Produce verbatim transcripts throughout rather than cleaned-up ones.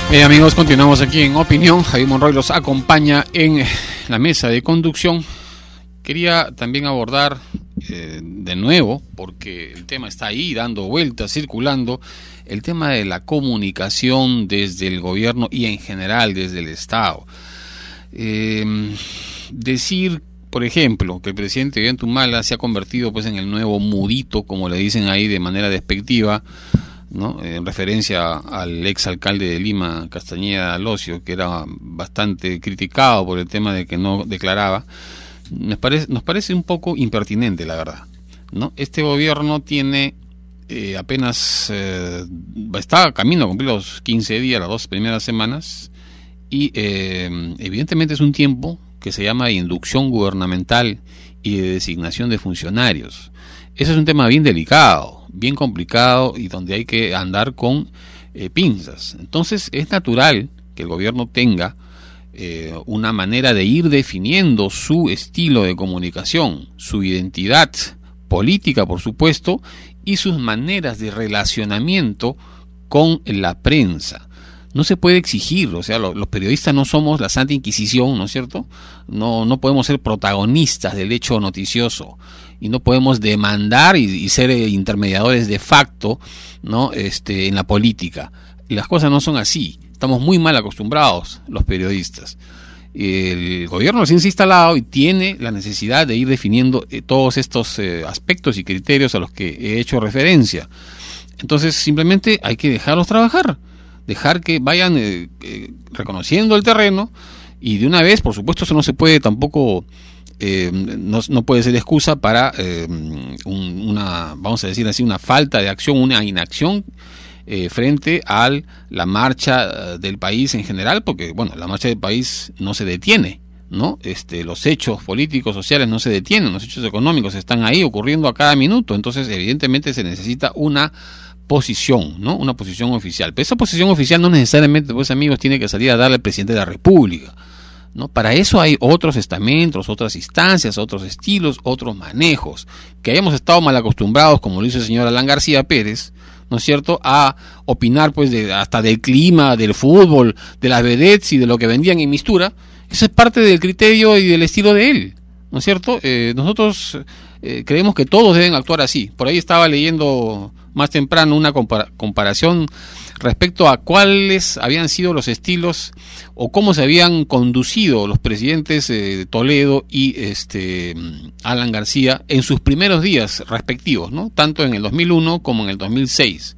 Eh, amigos, continuamos aquí en Opinión. Javier Monroy los acompaña en la mesa de conducción. Quería también abordar eh, de nuevo, porque el tema está ahí dando vueltas, circulando, el tema de la comunicación desde el gobierno y en general desde el Estado. Eh, decir, por ejemplo, que el presidente Ollanta se ha convertido pues en el nuevo mudito, como le dicen ahí de manera despectiva, ¿no?, en referencia al ex alcalde de Lima, Castañeda Locio, que era bastante criticado por el tema de que no declaraba. Nos parece, nos parece un poco impertinente, la verdad, ¿no? Este gobierno tiene eh, apenas eh, está camino a cumplir los quince días, las dos primeras semanas, y eh, evidentemente es un tiempo que se llama inducción gubernamental y de designación de funcionarios. Ese es un tema bien delicado, bien complicado y donde hay que andar con eh, pinzas. Entonces es natural que el gobierno tenga eh, una manera de ir definiendo su estilo de comunicación, su identidad política, por supuesto, y sus maneras de relacionamiento con la prensa. No se puede exigir, o sea, lo, los periodistas no somos la Santa Inquisición, ¿no es cierto? No, no podemos ser protagonistas del hecho noticioso y no podemos demandar y, y ser eh, intermediadores de facto, ¿no?, este, en la política. Las cosas no son así. Estamos muy mal acostumbrados los periodistas. El gobierno recién se ha instalado y tiene la necesidad de ir definiendo eh, todos estos eh, aspectos y criterios a los que he hecho referencia. Entonces simplemente hay que dejarlos trabajar, dejar que vayan eh, eh, reconociendo el terreno, y de una vez, por supuesto, eso no se puede tampoco, eh, no, no puede ser excusa para eh, un, una, vamos a decir así, una falta de acción, una inacción eh, frente a la marcha del país en general, porque, bueno, la marcha del país no se detiene, ¿no? Este, los hechos políticos, sociales no se detienen, los hechos económicos están ahí ocurriendo a cada minuto. Entonces, evidentemente, se necesita una posición, ¿no? Una posición oficial. Pero esa posición oficial no necesariamente, pues, amigos, tiene que salir a darle al presidente de la República, ¿no? Para eso hay otros estamentos, otras instancias, otros estilos, otros manejos. Que hayamos estado mal acostumbrados, como lo hizo el señor Alan García Pérez, ¿no es cierto?, a opinar, pues, de, hasta del clima, del fútbol, de las vedettes y de lo que vendían en Mistura. Eso es parte del criterio y del estilo de él, ¿no es cierto? Eh, nosotros eh, creemos que todos deben actuar así. Por ahí estaba leyendo más temprano una compara- comparación respecto a cuáles habían sido los estilos o cómo se habían conducido los presidentes eh, Toledo y este Alan García en sus primeros días respectivos, ¿no?, tanto en el dos mil uno como en el dos mil seis.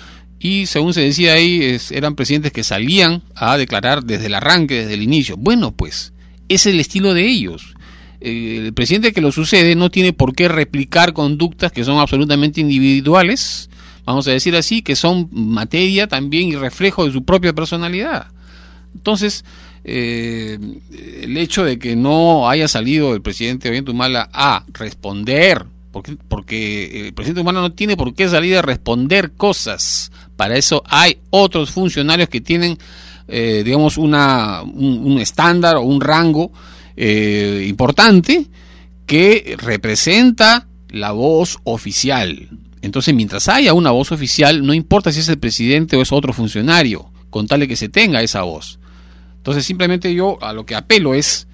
Y según se decía ahí, es, eran presidentes que salían a declarar desde el arranque, desde el inicio. Bueno, pues, ese es el estilo de ellos. Eh, el presidente que lo sucede no tiene por qué replicar conductas que son absolutamente individuales, vamos a decir así, que son materia también y reflejo de su propia personalidad. Entonces, eh, el hecho de que no haya salido el presidente Ollanta a responder, porque, porque el presidente Humala no tiene por qué salir a responder cosas. Para eso hay otros funcionarios que tienen, eh, digamos, una, un, un estándar o un rango eh, importante que representa la voz oficial. Entonces, mientras haya una voz oficial, no importa si es el presidente o es otro funcionario, con tal de que se tenga esa voz. Entonces, simplemente yo a lo que apelo es,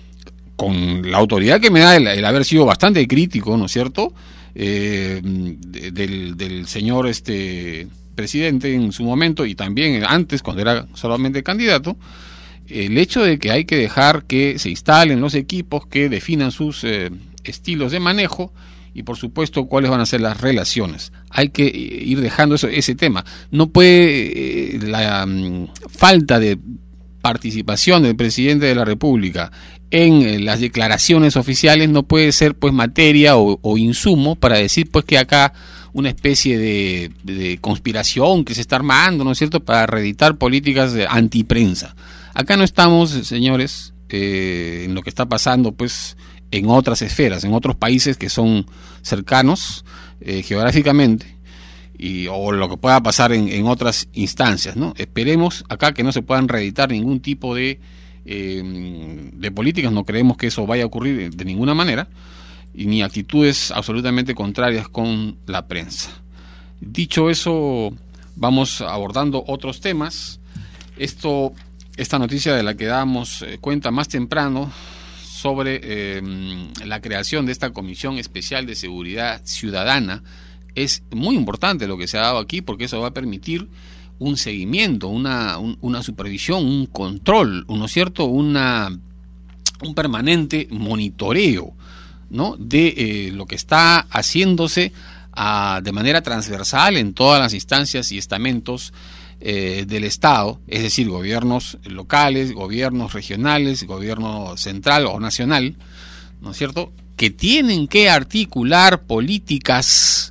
con la autoridad que me da el, el haber sido bastante crítico, ¿no es cierto?, eh, de, del, del señor este presidente en su momento y también antes, cuando era solamente candidato, el hecho de que hay que dejar que se instalen los equipos que definan sus eh, estilos de manejo y, por supuesto, cuáles van a ser las relaciones. Hay que ir dejando eso, ese tema. No puede eh, la um, falta de participación del presidente de la República en eh, las declaraciones oficiales no puede ser, pues, materia o, o insumo para decir, pues, que acá una especie de, de conspiración que se está armando, ¿no es cierto?, para reeditar políticas de antiprensa. Acá no estamos, señores, eh, en lo que está pasando, pues, en otras esferas, en otros países que son cercanos eh, geográficamente, y o lo que pueda pasar en, en otras instancias, ¿no? Esperemos acá que no se puedan reeditar ningún tipo de eh, de políticas. No creemos que eso vaya a ocurrir de ninguna manera, y ni actitudes absolutamente contrarias con la prensa. Dicho eso, vamos abordando otros temas. Esto, esta noticia de la que dábamos eh, cuenta más temprano sobre eh, la creación de esta Comisión Especial de Seguridad Ciudadana es muy importante lo que se ha dado aquí, porque eso va a permitir un seguimiento, una, un, una supervisión, un control, ¿no es cierto? Una, un permanente monitoreo, ¿no? de eh, lo que está haciéndose a, de manera transversal en todas las instancias y estamentos eh, del Estado, es decir, gobiernos locales, gobiernos regionales, gobierno central o nacional, ¿no es cierto?, que tienen que articular políticas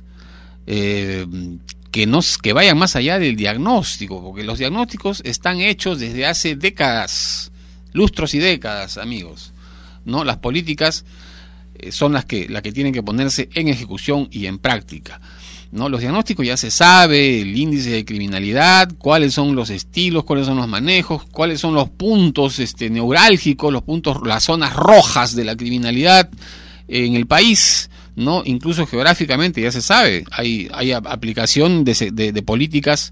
eh, que, nos, que vayan más allá del diagnóstico, porque los diagnósticos están hechos desde hace décadas, lustros y décadas, amigos, ¿no? Las políticas eh, son las que, las que tienen que ponerse en ejecución y en práctica, ¿no? Los diagnósticos ya se sabe, el índice de criminalidad, cuáles son los estilos, cuáles son los manejos, cuáles son los puntos este, neurálgicos, los puntos, las zonas rojas de la criminalidad en el país, ¿no? Incluso geográficamente ya se sabe, hay, hay aplicación de, de, de políticas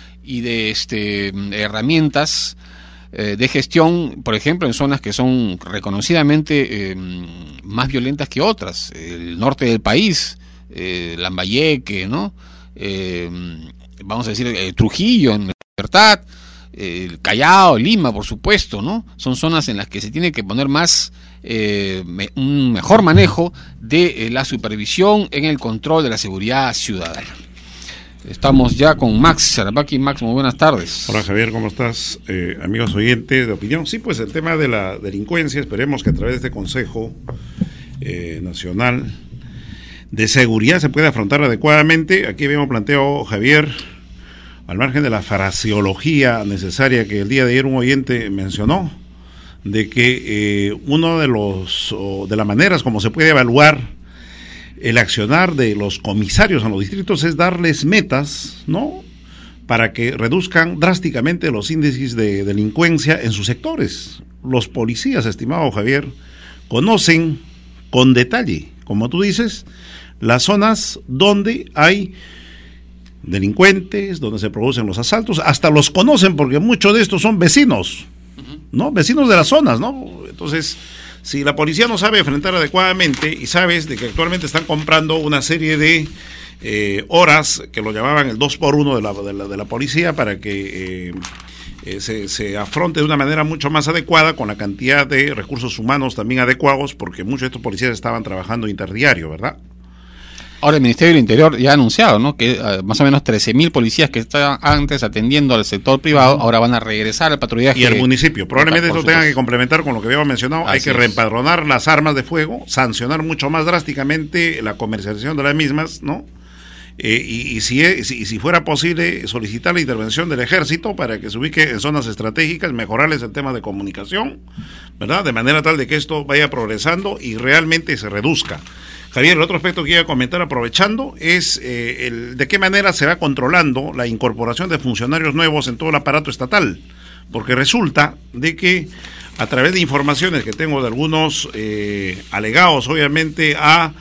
y de este, herramientas eh, de gestión, por ejemplo, en zonas que son reconocidamente eh, más violentas que otras, el norte del país, eh, Lambayeque, ¿no? Eh, vamos a decir eh, Trujillo, en Libertad, eh, el Callao, Lima, por supuesto, ¿no? Son zonas en las que se tiene que poner más eh, me, un mejor manejo de eh, la supervisión en el control de la seguridad ciudadana. Estamos ya con Max Sharapaki. Max, muy buenas tardes. Hola Javier, ¿cómo estás? Eh, amigos oyentes de opinión. Sí, pues el tema de la delincuencia, esperemos que a través de este Consejo eh, Nacional de Seguridad se pueda afrontar adecuadamente. Aquí habíamos planteado, Javier, al margen de la fraseología necesaria que el día de ayer un oyente mencionó, de que eh, uno de los o de las maneras como se puede evaluar el accionar de los comisarios en los distritos es darles metas, ¿no?, para que reduzcan drásticamente los índices de delincuencia en sus sectores. Los policías, estimado Javier, conocen con detalle, como tú dices, las zonas donde hay delincuentes, donde se producen los asaltos, hasta los conocen porque muchos de estos son vecinos, ¿no? Vecinos de las zonas, ¿no? Entonces, si la policía no sabe enfrentar adecuadamente y sabes de que actualmente están comprando una serie de eh, horas, que lo llamaban el dos por uno de la, de la, de la policía, para que eh, eh, se, se afronte de una manera mucho más adecuada, con la cantidad de recursos humanos también adecuados, porque muchos de estos policías estaban trabajando interdiario, ¿verdad? Ahora el Ministerio del Interior ya ha anunciado, ¿no?, que uh, más o menos trece mil policías que estaban antes atendiendo al sector privado, ahora van a regresar al patrullaje. Y al municipio. Probablemente esto tenga que complementar con lo que habíamos mencionado. Así hay que reempadronar las armas de fuego, sancionar mucho más drásticamente la comercialización de las mismas, ¿no? Eh, y, y, si, es, y si fuera posible, solicitar la intervención del ejército para que se ubique en zonas estratégicas, mejorarles el tema de comunicación, ¿verdad? De manera tal de que esto vaya progresando y realmente se reduzca. Javier, el otro aspecto que iba a comentar aprovechando es eh, el, de qué manera se va controlando la incorporación de funcionarios nuevos en todo el aparato estatal, porque resulta de que a través de informaciones que tengo de algunos eh, alegados, obviamente, a,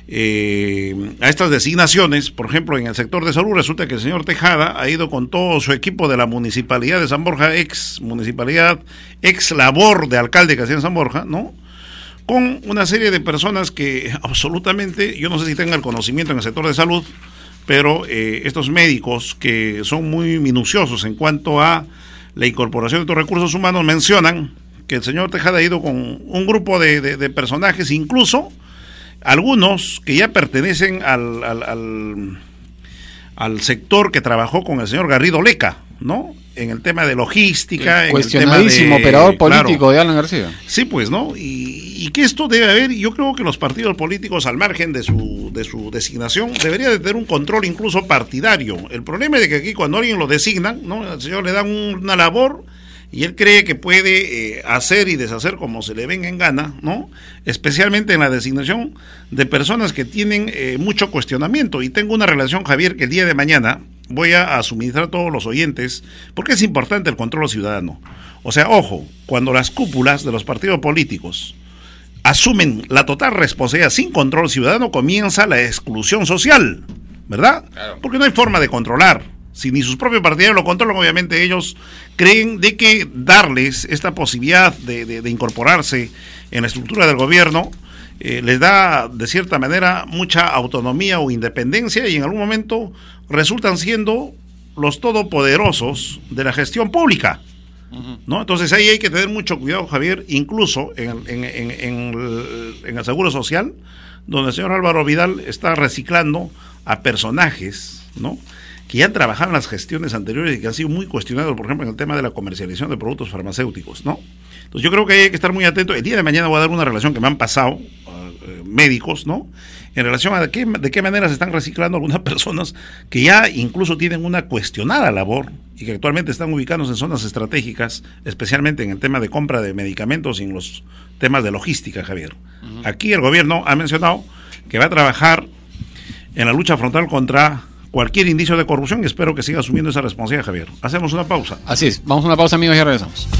eh, a estas designaciones, por ejemplo, en el sector de salud, resulta que el señor Tejada ha ido con todo su equipo de la municipalidad de San Borja, ex municipalidad, ex labor de alcalde que hacía en San Borja, ¿no?, con una serie de personas que absolutamente, yo no sé si tengan el conocimiento en el sector de salud, pero eh, estos médicos que son muy minuciosos en cuanto a la incorporación de estos recursos humanos mencionan que el señor Tejada ha ido con un grupo de, de, de personajes, incluso algunos que ya pertenecen al, al, al, al sector que trabajó con el señor Garrido Leca, ¿no?, en el tema de logística, el cuestionadísimo en el tema de, operador político, claro, de Alan García. Sí, pues, ¿no? Y, y que esto debe haber, yo creo que los partidos políticos, al margen de su de su designación, debería de tener un control incluso partidario. El problema es de que aquí cuando alguien lo designan, ¿no?, al señor le dan un, una labor y él cree que puede eh, hacer y deshacer como se le venga en gana, ¿no?, especialmente en la designación de personas que tienen eh, mucho cuestionamiento. Y tengo una relación, Javier, que el día de mañana voy a, a suministrar a todos los oyentes, porque es importante el control ciudadano. O sea, ojo, cuando las cúpulas de los partidos políticos asumen la total responsabilidad sin control ciudadano, comienza la exclusión social, ¿verdad? Claro. Porque no hay forma de controlar. Si ni sus propios partidarios lo controlan, obviamente ellos creen de que darles esta posibilidad de, de, de incorporarse en la estructura del gobierno eh, les da de cierta manera mucha autonomía o independencia, y en algún momento resultan siendo los todopoderosos de la gestión pública, ¿no? Entonces ahí hay que tener mucho cuidado, Javier, incluso en, en, en, en, el, en el Seguro Social, donde el señor Álvaro Vidal está reciclando a personajes, ¿no?, que ya han trabajado en las gestiones anteriores y que han sido muy cuestionados, por ejemplo, en el tema de la comercialización de productos farmacéuticos, ¿no? Entonces yo creo que hay que estar muy atento. El día de mañana voy a dar una relación que me han pasado uh, médicos, ¿no?, en relación a de qué, de qué manera se están reciclando algunas personas que ya incluso tienen una cuestionada labor y que actualmente están ubicados en zonas estratégicas, especialmente en el tema de compra de medicamentos y en los temas de logística, Javier. Uh-huh. Aquí el gobierno ha mencionado que va a trabajar en la lucha frontal contra cualquier indicio de corrupción, y espero que siga asumiendo esa responsabilidad, Javier. Hacemos una pausa. Así es, vamos a una pausa, amigos, y ya regresamos.